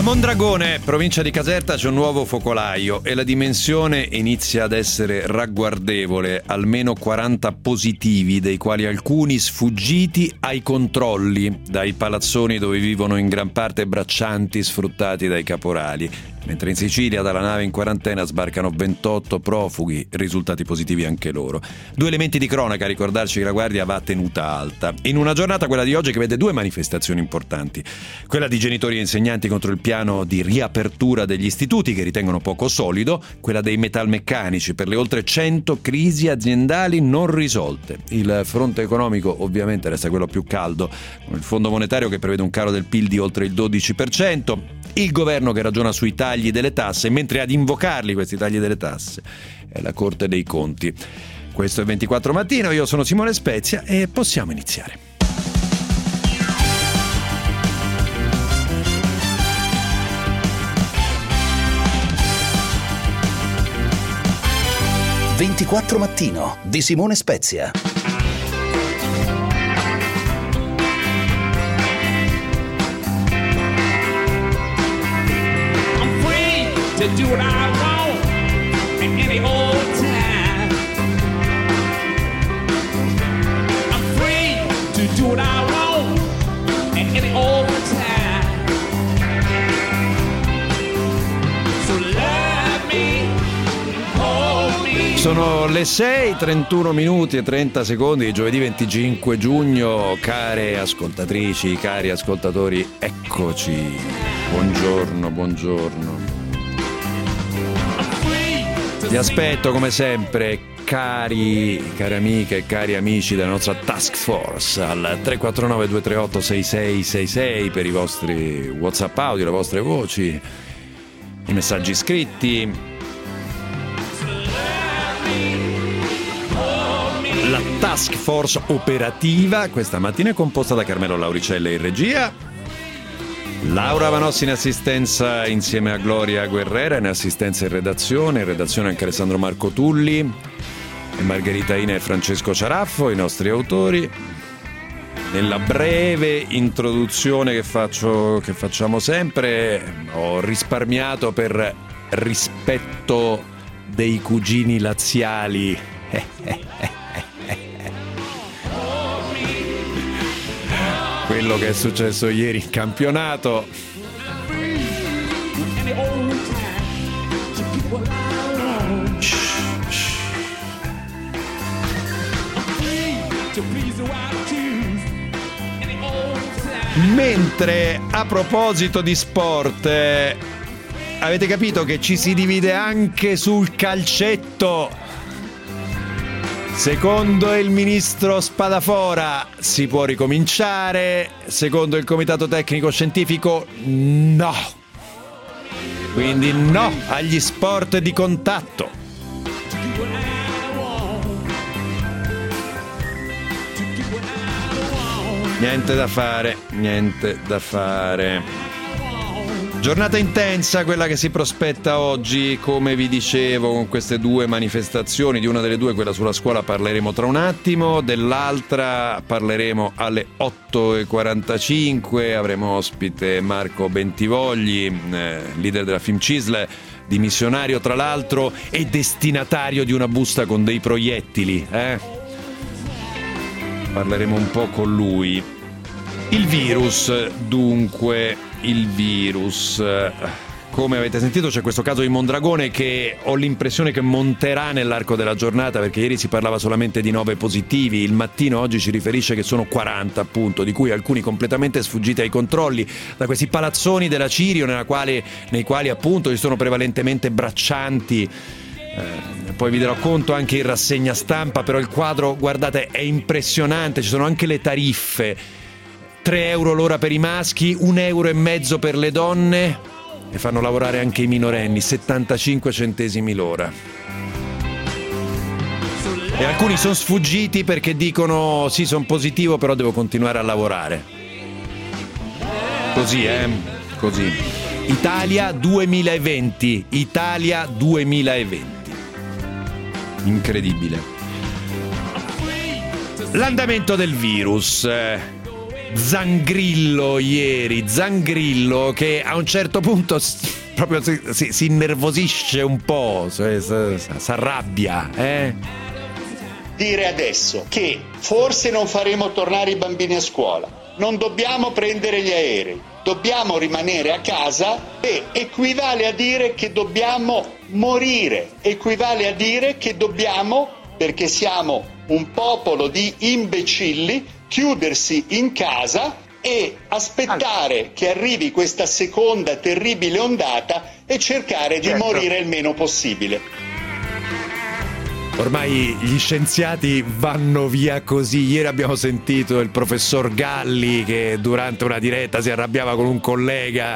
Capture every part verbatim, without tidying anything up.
Mondragone, provincia di Caserta, c'è un nuovo focolaio e la dimensione inizia ad essere ragguardevole. Almeno quaranta positivi, dei quali alcuni sfuggiti ai controlli dai palazzoni dove vivono in gran parte braccianti sfruttati dai caporali. Mentre in Sicilia dalla nave in quarantena sbarcano ventotto profughi, risultati positivi anche loro. Due elementi di cronaca a ricordarci che la guardia va tenuta alta. In una giornata, quella di oggi, che vede due manifestazioni importanti. Quella di genitori e insegnanti contro il piano di riapertura degli istituti che ritengono poco solido, quella dei metalmeccanici per le oltre cento crisi aziendali non risolte. Il fronte economico ovviamente resta quello più caldo, con il Fondo Monetario che prevede un calo del P I L di oltre il dodici per cento, il governo che ragiona sui tagli delle tasse, mentre ad invocarli questi tagli delle tasse è la Corte dei Conti. Questo è ventiquattro Mattino, io sono Simone Spezia e possiamo iniziare. ventiquattro Mattino di Simone Spezia. To do what I want at any old time. I'm free to do what I want at any old time. So love me, hold me. Sono le sei, trentuno minuti e trenta secondi di giovedì venticinque giugno. Care ascoltatrici, cari ascoltatori, eccoci. Buongiorno, buongiorno. Vi aspetto come sempre, cari, cari amiche e cari amici della nostra task force, al tre quattro nove due tre otto sei sei sei sei per i vostri WhatsApp audio, le vostre voci, i messaggi scritti. La task force operativa questa mattina è composta da Carmelo Lauricelle in regia, Laura Vanossi in assistenza insieme a Gloria Guerrera in assistenza in redazione, in redazione anche Alessandro Marco Tulli e Margherita Ina e Francesco Ciaraffo, i nostri autori. Nella breve introduzione che faccio, che facciamo sempre, ho risparmiato per rispetto dei cugini laziali. Quello che è successo ieri in campionato. Mentre a proposito di sport, eh, avete capito che ci si divide anche sul calcetto. Secondo il ministro Spadafora si può ricominciare, secondo il comitato tecnico scientifico no. Quindi no agli sport di contatto. Niente da fare, niente da fare. Giornata intensa quella che si prospetta oggi, come vi dicevo, con queste due manifestazioni. Di una delle due, quella sulla scuola, parleremo tra un attimo, dell'altra parleremo alle otto e quarantacinque. Avremo ospite Marco Bentivogli, eh, leader della FIMCISL, dimissionario tra l'altro e destinatario di una busta con dei proiettili. Eh? Parleremo un po' con lui. Il virus, dunque... Il virus, come avete sentito c'è questo caso di Mondragone che ho l'impressione che monterà nell'arco della giornata, perché ieri si parlava solamente di nove positivi, il Mattino oggi ci riferisce che sono quaranta appunto, di cui alcuni completamente sfuggiti ai controlli da questi palazzoni della Cirio nella quale, nei quali appunto ci sono prevalentemente braccianti. Eh, poi vi darò conto anche in rassegna stampa, però il quadro, guardate, è impressionante, ci sono anche le tariffe. tre euro l'ora per i maschi, un euro e mezzo per le donne e fanno lavorare anche i minorenni, settantacinque centesimi l'ora. E alcuni sono sfuggiti perché dicono sì, sono positivo però devo continuare a lavorare. Così, eh? Così. Italia duemilaventi, Italia duemilaventi. Incredibile. L'andamento del virus. Zangrillo ieri, Zangrillo che a un certo punto proprio si, si, si innervosisce un po', si arrabbia, eh? Dire adesso che forse non faremo tornare i bambini a scuola, non dobbiamo prendere gli aerei, dobbiamo rimanere a casa, e equivale a dire che dobbiamo morire, equivale a dire che dobbiamo, perché siamo un popolo di imbecilli, chiudersi in casa e aspettare che arrivi questa seconda terribile ondata e cercare di certo. morire il meno possibile. Ormai gli scienziati vanno via così. Ieri abbiamo sentito il professor Galli che durante una diretta si arrabbiava con un collega.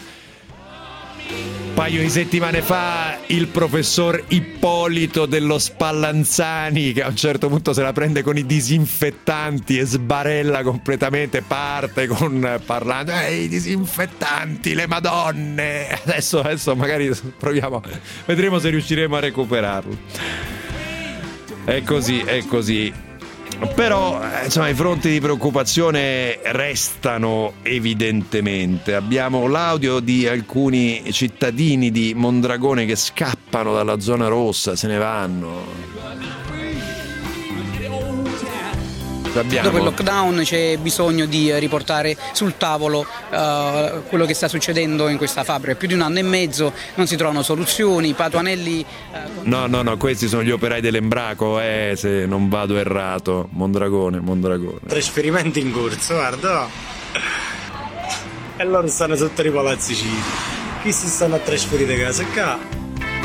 Un paio di settimane fa il professor Ippolito dello Spallanzani che a un certo punto se la prende con i disinfettanti e sbarella completamente, parte con parlando eh, i disinfettanti, le madonne. Adesso, adesso magari proviamo, vedremo se riusciremo a recuperarlo. È così, è così. Però, insomma, i fronti di preoccupazione restano evidentemente. Abbiamo l'audio di alcuni cittadini di Mondragone che scappano dalla zona rossa, se ne vanno. Abbiamo. Dopo il lockdown c'è bisogno di riportare sul tavolo uh, quello che sta succedendo in questa fabbrica. Più di un anno e mezzo non si trovano soluzioni, Patuanelli... Uh, no, no, no, questi sono gli operai dell'Embraco, eh, se non vado errato. Mondragone, Mondragone. Trasferimenti in corso, guarda. E loro stanno sotto i palazzicini. Chi si stanno a trasferire a casa qua?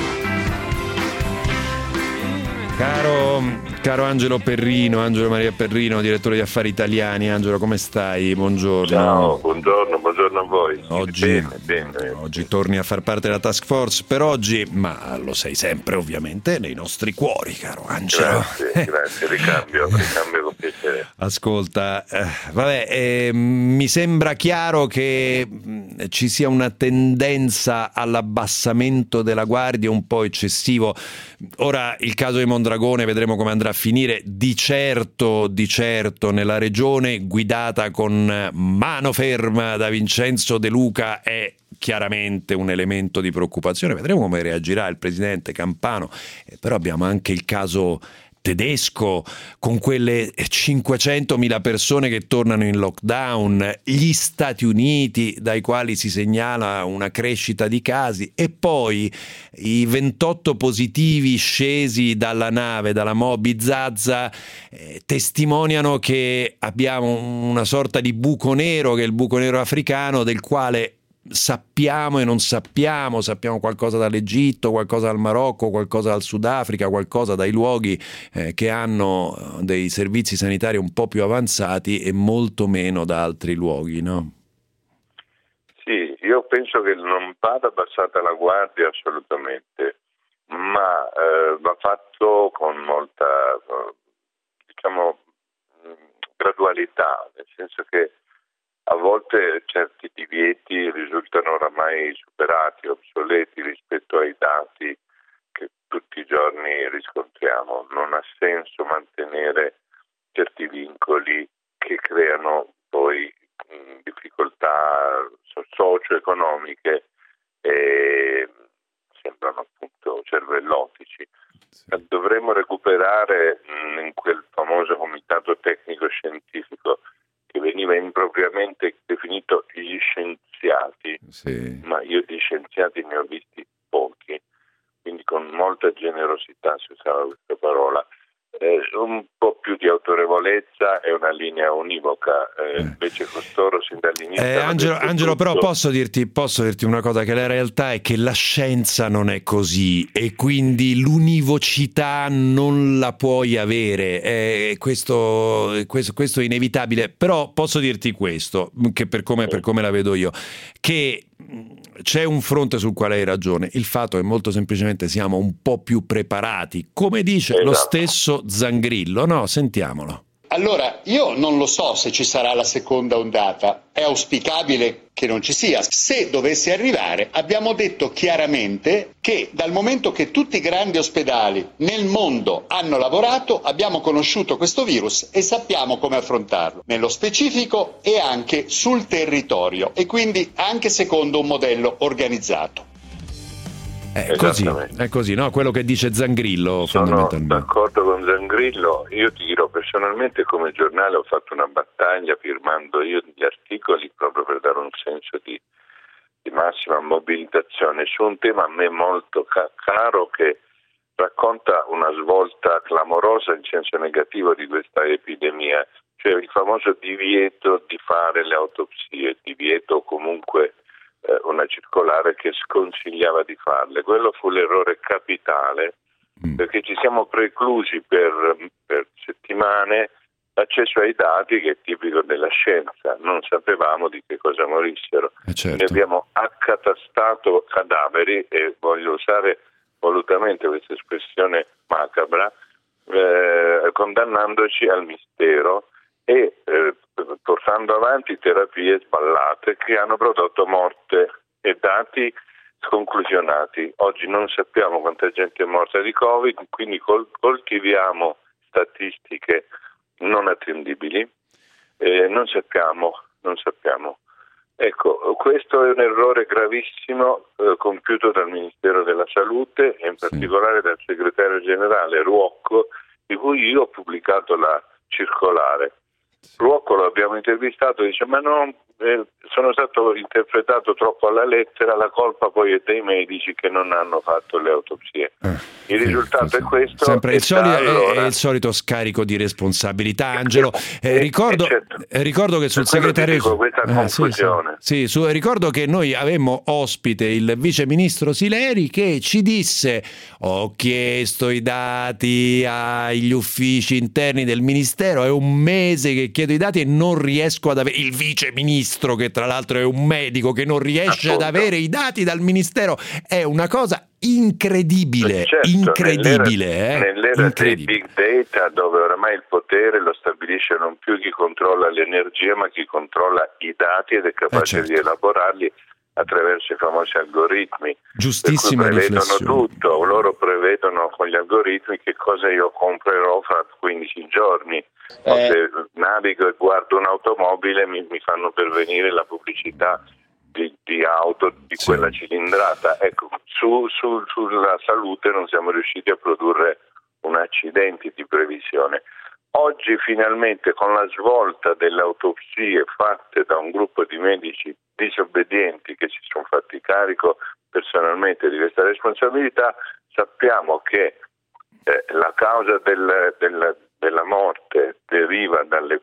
Caro, caro Angelo Perrino, Angelo Maria Perrino, direttore di Affari Italiani. Angelo, come stai? Buongiorno. Ciao, buongiorno, buongiorno a voi. Oggi, bene, bene. oggi torni a far parte della task force per oggi, ma lo sei sempre ovviamente nei nostri cuori, caro Angelo. Grazie, grazie, ricambio, ricambio con piacere. Ascolta, eh, vabbè, eh, mi sembra chiaro che mh, ci sia una tendenza all'abbassamento della guardia un po' eccessivo. Ora il caso di Mondragone vedremo come andrà a finire. Di certo, di certo nella regione guidata con mano ferma da Vincenzo De Luca è chiaramente un elemento di preoccupazione. Vedremo come reagirà il presidente Campano, eh, però abbiamo anche il caso tedesco con quelle cinquecentomila persone che tornano in lockdown, gli Stati Uniti dai quali si segnala una crescita di casi, e poi i ventotto positivi scesi dalla nave, dalla Moby Zaza, eh, testimoniano che abbiamo una sorta di buco nero, che è il buco nero africano, del quale sappiamo e non sappiamo, sappiamo qualcosa dall'Egitto, qualcosa dal Marocco, qualcosa dal Sudafrica, qualcosa dai luoghi eh, che hanno dei servizi sanitari un po' più avanzati e molto meno da altri luoghi, no? Sì, io penso che non vada abbassata la guardia assolutamente, ma eh, va fatto con molta, diciamo, gradualità, nel senso che a volte certi divieti risultano oramai superati, obsoleti rispetto ai dati che tutti i giorni riscontriamo. Non ha senso mantenere certi vincoli che creano poi mh, difficoltà socio-economiche e sembrano appunto cervellotici. Dovremmo recuperare mh, in quel famoso comitato tecnico-scientifico che veniva impropriamente definito gli scienziati, sì. Ma io di scienziati ne ho visti pochi, quindi con molta generosità si usava questa parola, eh, un po' più di autorevolezza e una linea univoca, eh, invece costoro sin dall'inizio... Eh, Angelo, Angelo però posso dirti, posso dirti una cosa, che la realtà è che la scienza non è così e quindi l'univocità non la puoi avere, eh, questo, questo, questo è inevitabile, però posso dirti questo, che per come, per come la vedo io, che c'è un fronte sul quale hai ragione, il fatto è molto semplicemente siamo un po' più preparati, come dice esatto. Lo stesso Zangrillo, no? Sentiamolo. Allora, io non lo so se ci sarà la seconda ondata, è auspicabile che non ci sia. Se dovesse arrivare, abbiamo detto chiaramente che dal momento che tutti i grandi ospedali nel mondo hanno lavorato, abbiamo conosciuto questo virus e sappiamo come affrontarlo, nello specifico e anche sul territorio, e quindi anche secondo un modello organizzato. È così, è così, no? Quello che dice Zangrillo. Sono d'accordo con Zangrillo. Io ti dirò, personalmente come giornale ho fatto una battaglia firmando io gli articoli proprio per dare un senso di, di massima mobilitazione su un tema a me molto ca- caro, che racconta una svolta clamorosa in senso negativo di questa epidemia, cioè il famoso divieto di fare le autopsie, divieto comunque una circolare che sconsigliava di farle. Quello fu l'errore capitale, perché ci siamo preclusi per, per settimane l'accesso ai dati, che è tipico della scienza. Non sapevamo di che cosa morissero. Eh certo. Ne abbiamo accatastato cadaveri, e voglio usare volutamente questa espressione macabra, eh, condannandoci al mistero e eh, portando avanti terapie sballate che hanno prodotto morte e dati sconclusionati. Oggi non sappiamo quanta gente è morta di Covid, quindi col- coltiviamo statistiche non attendibili, eh, non sappiamo, non sappiamo. Ecco, questo è un errore gravissimo eh, compiuto dal Ministero della Salute e in particolare sì. dal segretario generale Ruocco, di cui io ho pubblicato la circolare. Ruocco lo abbiamo intervistato e dice: ma no, eh, sono stato interpretato troppo alla lettera, la colpa poi è dei medici che non hanno fatto le autopsie. Eh, il sì, risultato sì. è questo. Sempre il, soli- allora... è il solito scarico di responsabilità, Angelo. Eh, ricordo, certo. eh, ricordo che sul segretario dico, questa eh, confusione. Sì, sì. Sì, su, ricordo che noi avemmo ospite il vice ministro Sileri, che ci disse: ho chiesto i dati agli uffici interni del ministero, è un mese che chiedo i dati e non riesco ad avere. Il vice ministro, che tra l'altro è un medico, che non riesce Appunto. ad avere i dati dal ministero, è una cosa incredibile, certo, incredibile, nell'era, eh? nell'era incredibile. dei big data, dove oramai il potere lo stabilisce non più chi controlla l'energia, ma chi controlla i dati ed è capace eh certo. di elaborarli attraverso i famosi algoritmi. Giustissima per cui prevedono riflessione. tutto, loro prevedono con gli algoritmi che cosa io comprerò fra quindici giorni. O Eh. se navigo e guardo un'automobile mi, mi fanno pervenire la pubblicità di, di auto di sì. quella cilindrata. Ecco, su, su, sulla salute non siamo riusciti a produrre un accidente di previsione. Oggi finalmente, con la svolta delle autopsie fatte da un gruppo di medici disobbedienti che si sono fatti carico personalmente di questa responsabilità, sappiamo che eh, la causa del, del, della morte deriva dalle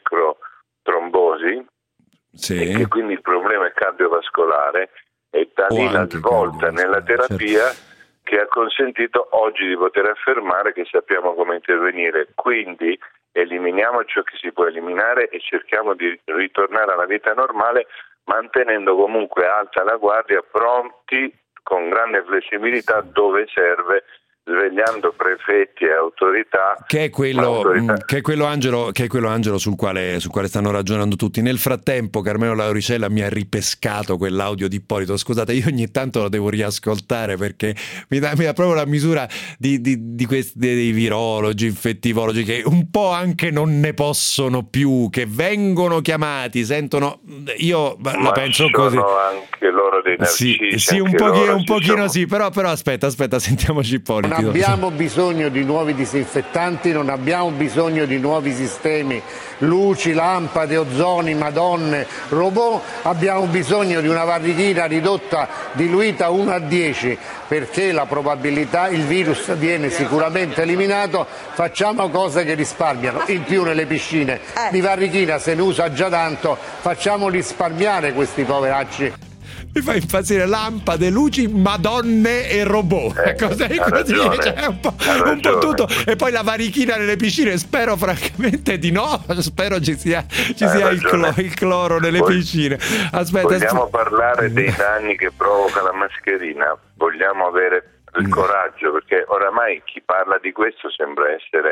microtrombosi Sì. e che quindi il problema è cardiovascolare, e da lì la svolta nella terapia certo. che ha consentito oggi di poter affermare che sappiamo come intervenire. Quindi eliminiamo ciò che si può eliminare e cerchiamo di ritornare alla vita normale, mantenendo comunque alta la guardia, pronti con grande flessibilità dove serve, svegliando prefetti e autorità. Che è quello, autorità. Che è quello Angelo, che è quello Angelo sul quale, sul quale stanno ragionando tutti. Nel frattempo Carmelo Lauricella mi ha ripescato quell'audio di Ippolito. Scusate, io ogni tanto lo devo riascoltare perché mi dà, mi dà proprio la misura di, di, di questi, dei virologi, infettivologi, che un po' anche non ne possono più, che vengono chiamati, sentono, io Ma la penso sono così. anche loro dei narcisi. Sì, sì, un anche pochino, un ci pochino sono. sì, però, però aspetta, aspetta, sentiamoci Ippolito. Non abbiamo bisogno di nuovi disinfettanti, non abbiamo bisogno di nuovi sistemi, luci, lampade, ozoni, madonne, robot, abbiamo bisogno di una varichina ridotta, diluita uno a dieci, perché la probabilità, il virus viene sicuramente eliminato, facciamo cose che risparmiano. In più nelle piscine di varichina se ne usa già tanto, facciamo risparmiare questi poveracci. Mi fa impazzire: lampade, luci, madonne e robot. Eh, Cos'è ha così? ragione, Cioè, un, po', ha un po' tutto. ragione. E poi la varichina nelle piscine. Spero francamente di no. Spero ci sia, ci sia il, clo- il cloro nelle Voglio, piscine. Aspetta, vogliamo aspetta. parlare dei danni che provoca la mascherina? Vogliamo avere il coraggio, perché oramai chi parla di questo sembra essere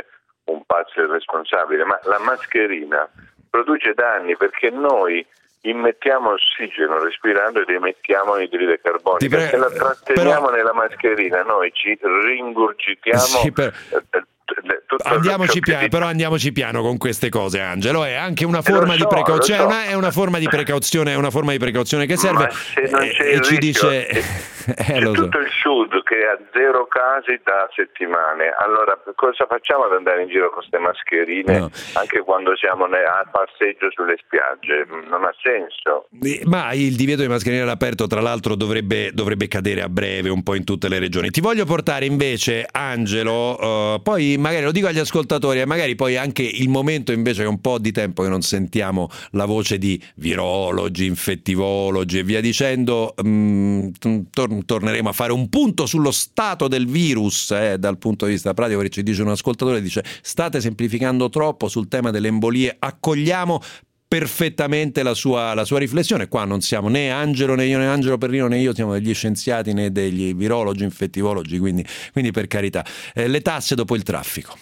un pazzo irresponsabile, ma la mascherina produce danni perché noi immettiamo ossigeno respirando ed emettiamo idride carbonica. Pre- Se la tratteniamo però... nella mascherina noi ci ringurgitiamo. Sì, per... Andiamoci piano, di... però andiamoci piano con queste cose, Angelo. È anche una forma so, di precauzione, so. una, è una forma di precauzione, è una forma di precauzione che serve. Ma se non c'è e il ci rischio, dice c'è, eh, c'è lo so. tutto il sud che ha zero casi da settimane. Allora cosa facciamo ad andare in giro con queste mascherine no. anche quando siamo a passeggio sulle spiagge? Non ha senso. Ma il divieto di mascherine all'aperto, tra l'altro, dovrebbe, dovrebbe cadere a breve un po' in tutte le regioni. Ti voglio portare invece, Angelo, uh, poi magari lo dico agli ascoltatori e magari poi anche il momento invece che un po' di tempo che non sentiamo la voce di virologi, infettivologi e via dicendo, mh, tor- torneremo a fare un punto sullo stato del virus eh, dal punto di vista pratico, perché ci dice un ascoltatore, dice state semplificando troppo sul tema delle embolie, accogliamo perfettamente la sua, la sua riflessione. Qua non siamo né Angelo né io né Angelo Perrino né io siamo degli scienziati né degli virologi, infettivologi, quindi, quindi per carità. Eh, le tasse dopo il traffico.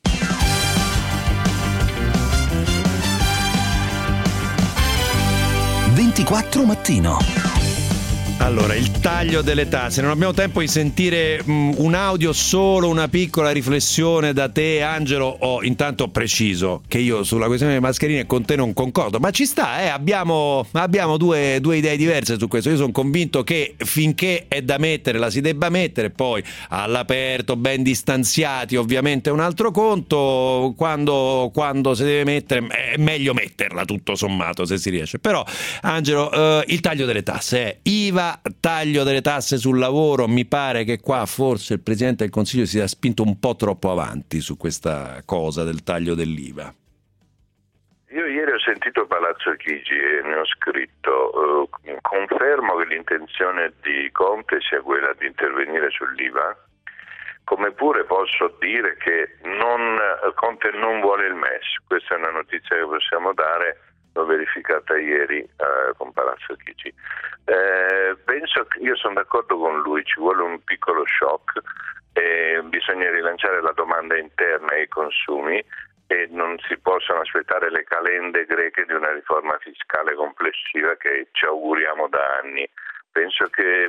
ventiquattro mattino. Allora, il taglio delle tasse. Non abbiamo tempo di sentire mh, un audio, solo una piccola riflessione da te, Angelo. Ho intanto preciso che io sulla questione delle mascherine con te non concordo, ma ci sta, eh? abbiamo, abbiamo due, due idee diverse su questo. Io sono convinto che finché è da mettere la si debba mettere, poi all'aperto, ben distanziati, ovviamente è un altro conto. Quando, quando si deve mettere è meglio metterla, tutto sommato, se si riesce. Però, Angelo, eh, il taglio delle tasse è I V A, taglio delle tasse sul lavoro. Mi pare che qua forse il Presidente del Consiglio si sia spinto un po' troppo avanti su questa cosa del taglio dell'I V A. Io ieri ho sentito Palazzo Chigi e ne ho scritto, eh, confermo che l'intenzione di Conte sia quella di intervenire sull'I V A, come pure posso dire che non, Conte non vuole il M E S. Questa è una notizia che possiamo dare, l'ho verificata ieri eh, con Palazzo Chigi. Eh, penso che io sono d'accordo con lui, ci vuole un piccolo shock, eh, bisogna rilanciare la domanda interna e i consumi e non si possono aspettare le calende greche di una riforma fiscale complessiva che ci auguriamo da anni. Penso che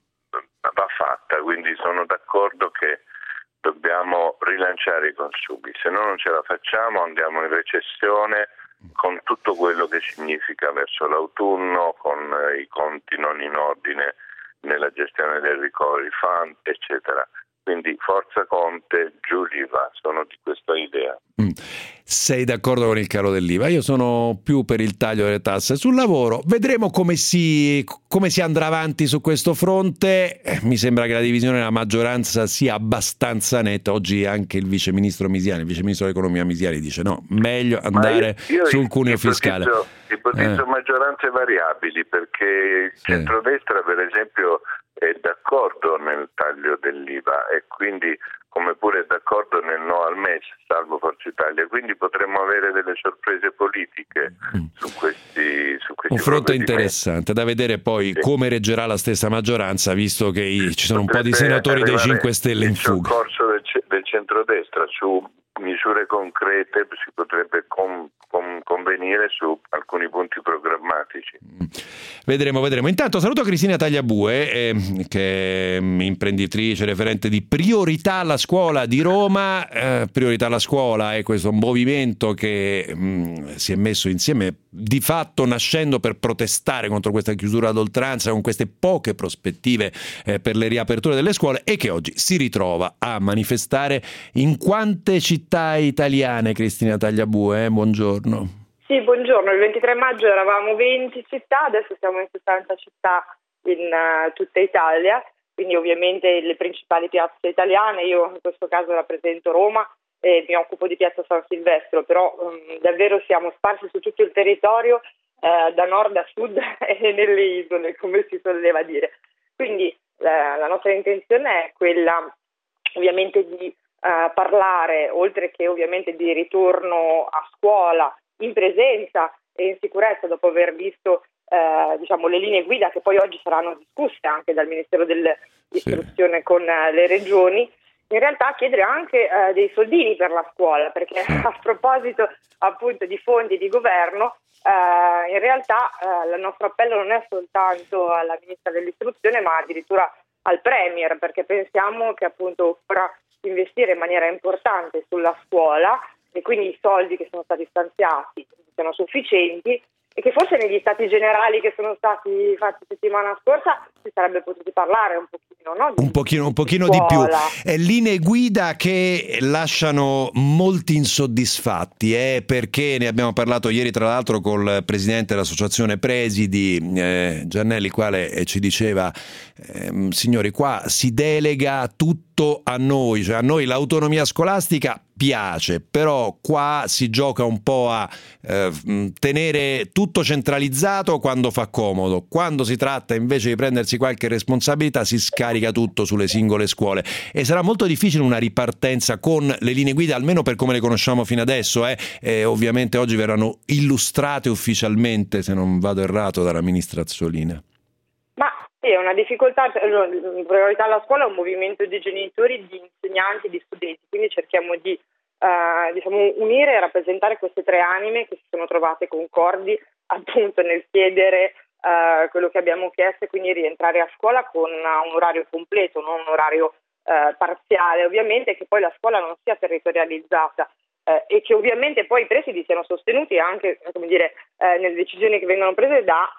mh, va fatta, quindi sono d'accordo che dobbiamo rilanciare i consumi, se no non ce la facciamo, andiamo in recessione, con tutto quello che significa verso l'autunno, con eh, i conti non in ordine nella gestione del recovery fund, eccetera. Quindi forza Conte, giù l'I V A, sono di questa idea. Mm. Sei d'accordo con il calo dell'I V A? Io sono più per il taglio delle tasse sul lavoro. Vedremo come si, come si andrà avanti su questo fronte. Eh, mi sembra che la divisione della maggioranza sia abbastanza netta. Oggi anche il vice ministro Misiani, il vice ministro dell'economia Misiani, dice no, meglio andare io, io sul cuneo ipotizzo, fiscale. Ipotizzo eh. maggioranze variabili, perché il sì. centrodestra per esempio è d'accordo nel taglio dell'I V A e quindi come pure è d'accordo nel no al M E S, salvo Forza Italia, quindi potremmo avere delle sorprese politiche mm. su questi su questi un fronte interessante da vedere poi sì. come reggerà la stessa maggioranza, visto che ci sono potrebbe un po' di senatori dei cinque Stelle in fuga. Il corso del, del centrodestra su misure concrete si potrebbe con, con, convenire su alcuni punti programmatici. Vedremo, vedremo. Intanto saluto Cristina Tagliabue, eh, che è imprenditrice, referente di Priorità alla Scuola di Roma. Eh, Priorità alla Scuola è questo movimento che mh, si è messo insieme di fatto nascendo per protestare contro questa chiusura ad oltranza, con queste poche prospettive eh, per le riaperture delle scuole, e che oggi si ritrova a manifestare in quante città italiane. Cristina Tagliabue, eh? Buongiorno. Sì, buongiorno. Il ventitré maggio eravamo venti città, adesso siamo in sessanta città in uh, tutta Italia, quindi ovviamente le principali piazze italiane. Io in questo caso rappresento Roma e mi occupo di Piazza San Silvestro, però um, davvero siamo sparsi su tutto il territorio, uh, da nord a sud e nelle isole, come si soleva dire. Quindi la, la nostra intenzione è quella ovviamente di uh, parlare, oltre che ovviamente di ritorno a scuola, in presenza e in sicurezza, dopo aver visto eh, diciamo le linee guida che poi oggi saranno discusse anche dal Ministero dell'Istruzione sì. con eh, le regioni, in realtà chiedere anche eh, dei soldini per la scuola, perché a proposito appunto di fondi di governo, eh, in realtà eh, il nostro appello non è soltanto alla Ministra dell'Istruzione, ma addirittura al Premier, perché pensiamo che appunto occorra investire in maniera importante sulla scuola e quindi i soldi che sono stati stanziati siano sufficienti, e che forse negli stati generali che sono stati fatti settimana scorsa si sarebbe potuto parlare un pochino, no? Di, un pochino, un pochino di più. Eh, linee guida che lasciano molti insoddisfatti, eh, perché ne abbiamo parlato ieri tra l'altro col presidente dell'associazione Presidi, eh, Giannelli, quale ci diceva eh, signori, qua si delega tutto a noi, cioè a noi l'autonomia scolastica piace, però qua si gioca un po' a eh, tenere tutto centralizzato quando fa comodo, quando si tratta invece di prendersi qualche responsabilità si scarica tutto sulle singole scuole, e sarà molto difficile una ripartenza con le linee guida, almeno per come le conosciamo fino adesso, eh. E ovviamente oggi verranno illustrate ufficialmente, se non vado errato, dalla ministra Azzolina. Ma sì, è una difficoltà, in priorità alla scuola è un movimento di genitori, di insegnanti, di studenti, quindi cerchiamo di uh, diciamo, unire e rappresentare queste tre anime che si sono trovate concordi appunto nel chiedere uh, quello che abbiamo chiesto, e quindi rientrare a scuola con un orario completo, non un orario uh, parziale, ovviamente, che poi la scuola non sia territorializzata. Uh, e che ovviamente poi i presidi siano sostenuti anche, come dire, uh, nelle decisioni che vengono prese da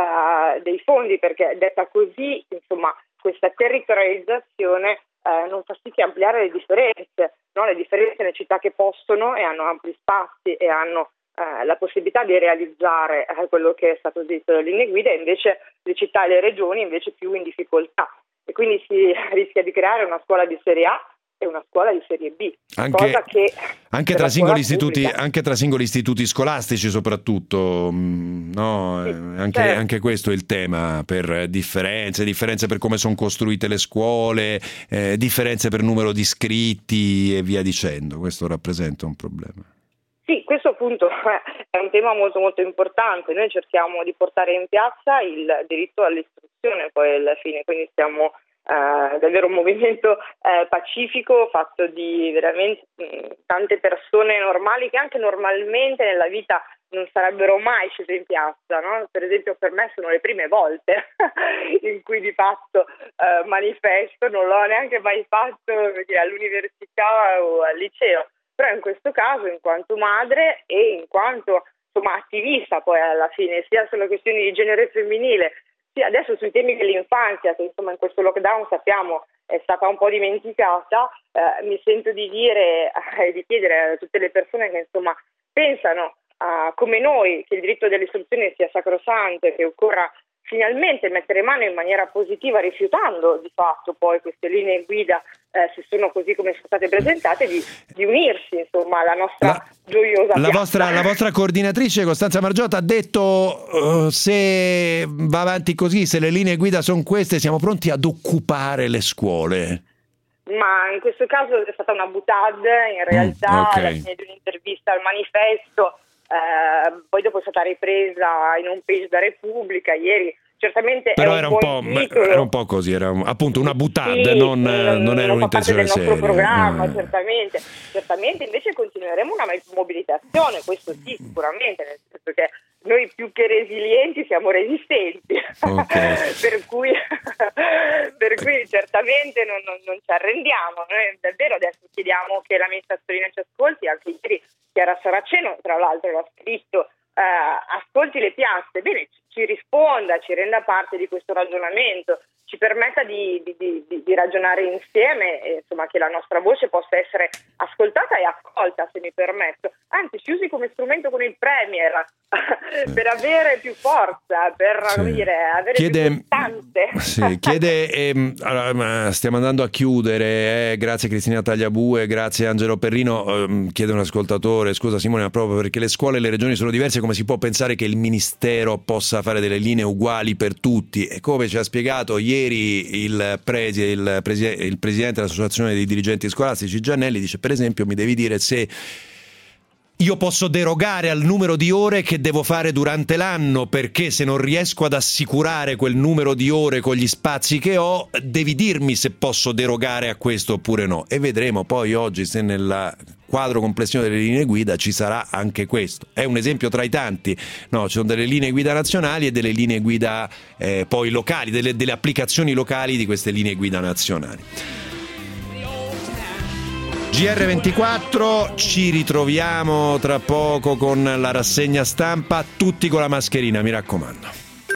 Uh, dei fondi, perché detta così, insomma, questa territorializzazione uh, non fa sì che ampliare le differenze, no? Le differenze nelle città che possono e hanno ampi spazi e hanno uh, la possibilità di realizzare uh, quello che è stato detto dalle linee guida, e invece le città e le regioni invece più in difficoltà, e quindi si rischia di creare una scuola di serie A e una scuola di serie B, anche, cosa che anche tra singoli istituti, anche tra singoli istituti scolastici soprattutto, no? Sì, anche, certo. anche questo è il tema, per differenze, differenze per come sono costruite le scuole, eh, differenze per numero di iscritti e via dicendo. Questo rappresenta un problema. Sì, questo appunto è un tema molto molto importante. Noi cerchiamo di portare in piazza il diritto all'istruzione poi alla fine, quindi stiamo Uh, davvero un movimento uh, pacifico, fatto di veramente mh, tante persone normali che anche normalmente nella vita non sarebbero mai scese in piazza, no? Per esempio per me sono le prime volte in cui di fatto uh, manifesto, non l'ho neanche mai fatto all'università o al liceo, però in questo caso in quanto madre e in quanto insomma attivista poi alla fine, sia sulle questioni di genere femminile, sì, adesso sui temi dell'infanzia, che insomma in questo lockdown sappiamo è stata un po' dimenticata, eh, mi sento di dire e eh, di chiedere a tutte le persone che insomma pensano uh, come noi che il diritto dell'istruzione sia sacrosanto e che occorra finalmente mettere mano in maniera positiva, rifiutando di fatto poi queste linee guida, eh, se sono così come sono state presentate, di, di unirsi insomma alla nostra la, gioiosa la vostra, la vostra coordinatrice Costanza Margiotta ha detto uh, se va avanti così, se le linee guida sono queste, siamo pronti ad occupare le scuole. Ma in questo caso è stata una boutade, in realtà, mm, okay. Alla fine di un'intervista al Manifesto. Uh, poi dopo è stata ripresa in un page da Repubblica ieri, certamente però è un era, un po', era un po' così, era un, appunto una boutade, sì, non, non, non era un'intenzione seria. Non fa parte del nostro programma, mm. certamente, certamente invece continueremo una mobilitazione, questo sì, sicuramente, nel senso che noi più che resilienti siamo resistenti, okay. per cui per cui certamente non, non, non ci arrendiamo. Noi davvero adesso chiediamo che l'amministrazione ci ascolti, anche ieri Chiara Saraceno tra l'altro l'ha scritto, uh, ascolti le piazze, bene, ci, ci risponda, ci renda parte di questo ragionamento, ci permetta di, di, di, di ragionare insieme, e, insomma, che la nostra voce possa essere ascoltata e accolta, se mi permetto, anzi si usi come strumento con il Premier per avere più forza, per sì. come dire, avere chiede, più costanze. Sì, chiede, ehm, allora, stiamo andando a chiudere, eh, grazie Cristina Tagliabue, grazie Angelo Perrino, ehm, chiede un ascoltatore, scusa Simone, ma proprio perché le scuole e le regioni sono diverse, come si può pensare che il Ministero possa fare delle linee uguali per tutti? E come ci ha spiegato ieri il, presi, il, presi, il presidente dell'associazione dei dirigenti scolastici Giannelli, dice per esempio mi devi dire se io posso derogare al numero di ore che devo fare durante l'anno, perché se non riesco ad assicurare quel numero di ore con gli spazi che ho, devi dirmi se posso derogare a questo oppure no. E vedremo poi oggi se nel quadro complessivo delle linee guida ci sarà anche questo. È un esempio tra i tanti, no? Ci sono delle linee guida nazionali e delle linee guida eh, poi locali, delle, delle applicazioni locali di queste linee guida nazionali. G R ventiquattro, ci ritroviamo tra poco con la rassegna stampa, tutti con la mascherina, mi raccomando.